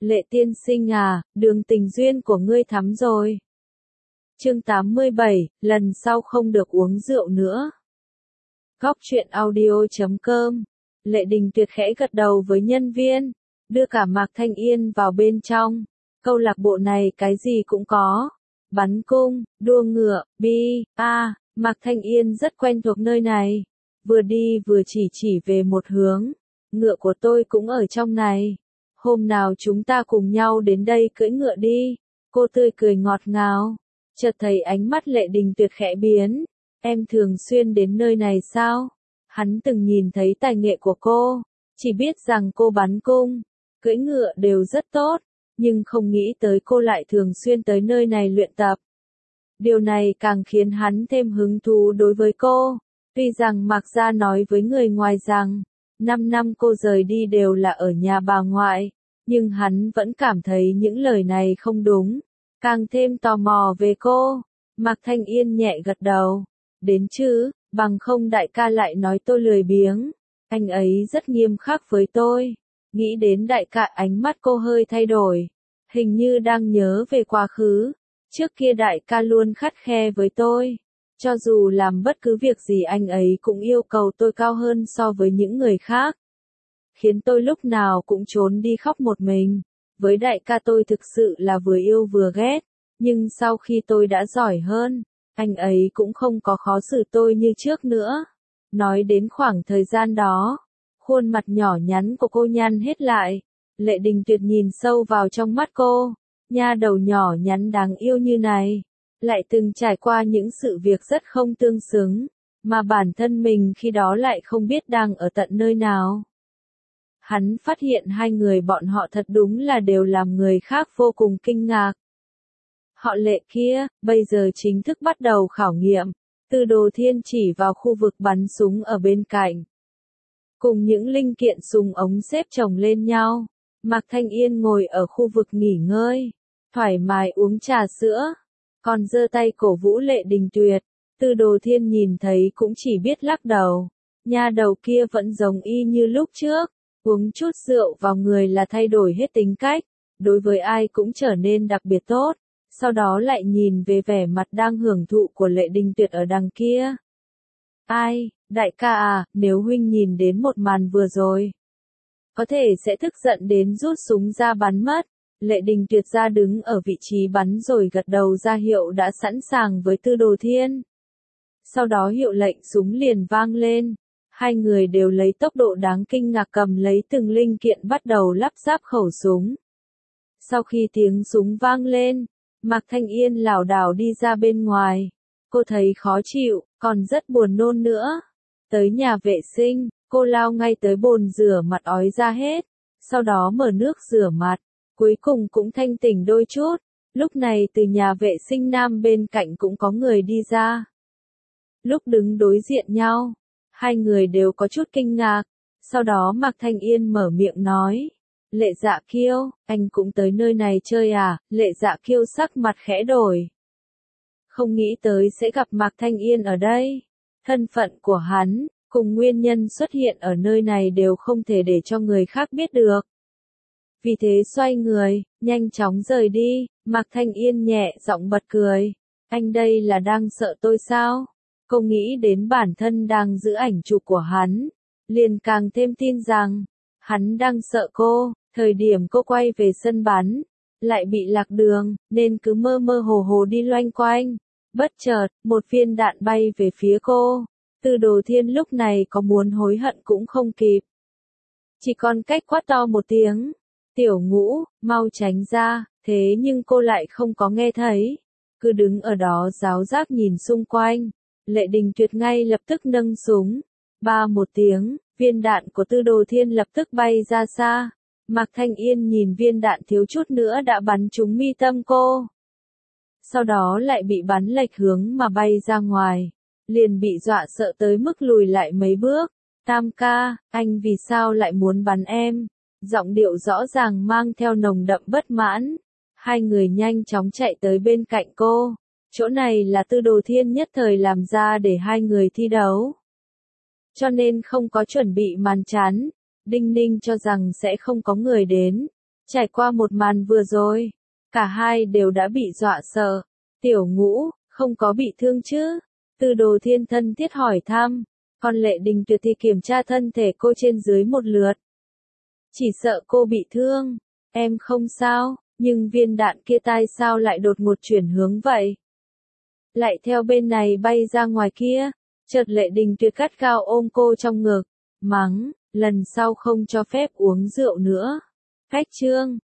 Lệ tiên sinh à, đường tình duyên của ngươi thắm rồi. Chương 87, lần sau không được uống rượu nữa. Góc truyện audio.com. Lệ Đình Tuyệt khẽ gật đầu với nhân viên, đưa cả Mạc Thanh Yên vào bên trong. Câu lạc bộ này cái gì cũng có. Bắn cung, đua ngựa, Mạc Thanh Yên rất quen thuộc nơi này. Vừa đi vừa chỉ về một hướng. Ngựa của tôi cũng ở trong này. Hôm nào chúng ta cùng nhau đến đây cưỡi ngựa đi. Cô tươi cười ngọt ngào. Chợt thấy ánh mắt Lệ Đình Tuyệt khẽ biến. Em thường xuyên đến nơi này sao? Hắn từng nhìn thấy tài nghệ của cô. Chỉ biết rằng cô bắn cung, cưỡi ngựa đều rất tốt. Nhưng không nghĩ tới cô lại thường xuyên tới nơi này luyện tập. Điều này càng khiến hắn thêm hứng thú đối với cô. Tuy rằng Mạc Gia nói với người ngoài rằng 5 năm cô rời đi đều là ở nhà bà ngoại, nhưng hắn vẫn cảm thấy những lời này không đúng, càng thêm tò mò về cô. Mạc Thanh Yên nhẹ gật đầu. Đến chứ, bằng không đại ca lại nói tôi lười biếng. Anh ấy rất nghiêm khắc với tôi. Nghĩ đến đại ca, ánh mắt cô hơi thay đổi. Hình như đang nhớ về quá khứ. Trước kia đại ca luôn khắt khe với tôi. Cho dù làm bất cứ việc gì anh ấy cũng yêu cầu tôi cao hơn so với những người khác. Khiến tôi lúc nào cũng trốn đi khóc một mình. Với đại ca tôi thực sự là vừa yêu vừa ghét. Nhưng sau khi tôi đã giỏi hơn, anh ấy cũng không có khó xử tôi như trước nữa. Nói đến khoảng thời gian đó, khuôn mặt nhỏ nhắn của cô nhăn hết lại. Lệ Đình Tuyệt nhìn sâu vào trong mắt cô. Nha đầu nhỏ nhắn đáng yêu như này, lại từng trải qua những sự việc rất không tương xứng, mà bản thân mình khi đó lại không biết đang ở tận nơi nào. Hắn phát hiện hai người bọn họ thật đúng là đều làm người khác vô cùng kinh ngạc. Họ Lệ kia, bây giờ chính thức bắt đầu khảo nghiệm. Tư Đồ Thiên chỉ vào khu vực bắn súng ở bên cạnh. Cùng những linh kiện súng ống xếp chồng lên nhau. Mạc Thanh Yên ngồi ở khu vực nghỉ ngơi, thoải mái uống trà sữa, còn giơ tay cổ vũ Lệ Đình Tuyệt. Tư Đồ Thiên nhìn thấy cũng chỉ biết lắc đầu. Nha đầu kia vẫn giống y như lúc trước, uống chút rượu vào người là thay đổi hết tính cách, đối với ai cũng trở nên đặc biệt tốt. Sau đó lại nhìn về vẻ mặt đang hưởng thụ của Lệ Đình Tuyệt ở đằng kia. Ai, đại ca à, nếu huynh nhìn đến một màn vừa rồi, có thể sẽ tức giận đến rút súng ra bắn mất. Lệ Đình Tuyệt ra đứng ở vị trí bắn rồi gật đầu ra hiệu đã sẵn sàng với Tư Đồ Thiên. Sau đó hiệu lệnh súng liền vang lên. Hai người đều lấy tốc độ đáng kinh ngạc cầm lấy từng linh kiện bắt đầu lắp ráp khẩu súng. Sau khi tiếng súng vang lên, Mạc Thanh Yên lảo đảo đi ra bên ngoài. Cô thấy khó chịu, còn rất buồn nôn nữa. Tới nhà vệ sinh, cô lao ngay tới bồn rửa mặt ói ra hết. Sau đó mở nước rửa mặt. Cuối cùng cũng thanh tỉnh đôi chút. Lúc này từ nhà vệ sinh nam bên cạnh cũng có người đi ra. Lúc đứng đối diện nhau, hai người đều có chút kinh ngạc. Sau đó Mạc Thanh Yên mở miệng nói. Lệ Dạ Kiêu, anh cũng tới nơi này chơi à? Lệ Dạ Kiêu sắc mặt khẽ đổi. Không nghĩ tới sẽ gặp Mạc Thanh Yên ở đây. Thân phận của hắn, cùng nguyên nhân xuất hiện ở nơi này đều không thể để cho người khác biết được. Vì thế xoay người, nhanh chóng rời đi. Mạc Thanh Yên nhẹ giọng bật cười. Anh đây là đang sợ tôi sao? Cô nghĩ đến bản thân đang giữ ảnh chụp của hắn, liền càng thêm tin rằng hắn đang sợ cô. Thời điểm cô quay về sân bắn, lại bị lạc đường, nên cứ mơ mơ hồ hồ đi loanh quanh. Bất chợt, một viên đạn bay về phía cô. Tư Đồ Thiên lúc này có muốn hối hận cũng không kịp. Chỉ còn cách quát to một tiếng. Tiểu Ngũ, mau tránh ra. Thế nhưng cô lại không có nghe thấy. Cứ đứng ở đó giáo giác nhìn xung quanh. Lệ Đình Tuyệt ngay lập tức nâng súng. Ba một tiếng, viên đạn của Tư Đồ Thiên lập tức bay ra xa. Mạc Thanh Yên nhìn viên đạn thiếu chút nữa đã bắn trúng mi tâm cô. Sau đó lại bị bắn lệch hướng mà bay ra ngoài. Liền bị dọa sợ tới mức lùi lại mấy bước. Tam ca, anh vì sao lại muốn bắn em? Giọng điệu rõ ràng mang theo nồng đậm bất mãn. Hai người nhanh chóng chạy tới bên cạnh cô. Chỗ này là Tư Đồ Thiên nhất thời làm ra để hai người thi đấu. Cho nên không có chuẩn bị màn chắn. Đinh Ninh cho rằng sẽ không có người đến. Trải qua một màn vừa rồi, cả hai đều đã bị dọa sợ. Tiểu Ngũ, không có bị thương chứ? Tư Đồ Thiên thân thiết hỏi thăm, còn Lệ Đình Tuyệt thì kiểm tra thân thể cô trên dưới một lượt. Chỉ sợ cô bị thương, em không sao, nhưng viên đạn kia tai sao lại đột ngột chuyển hướng vậy? Lại theo bên này bay ra ngoài kia, chợt Lệ Đình Tuyệt gắt gao ôm cô trong ngực, mắng, lần sau không cho phép uống rượu nữa. Cách chương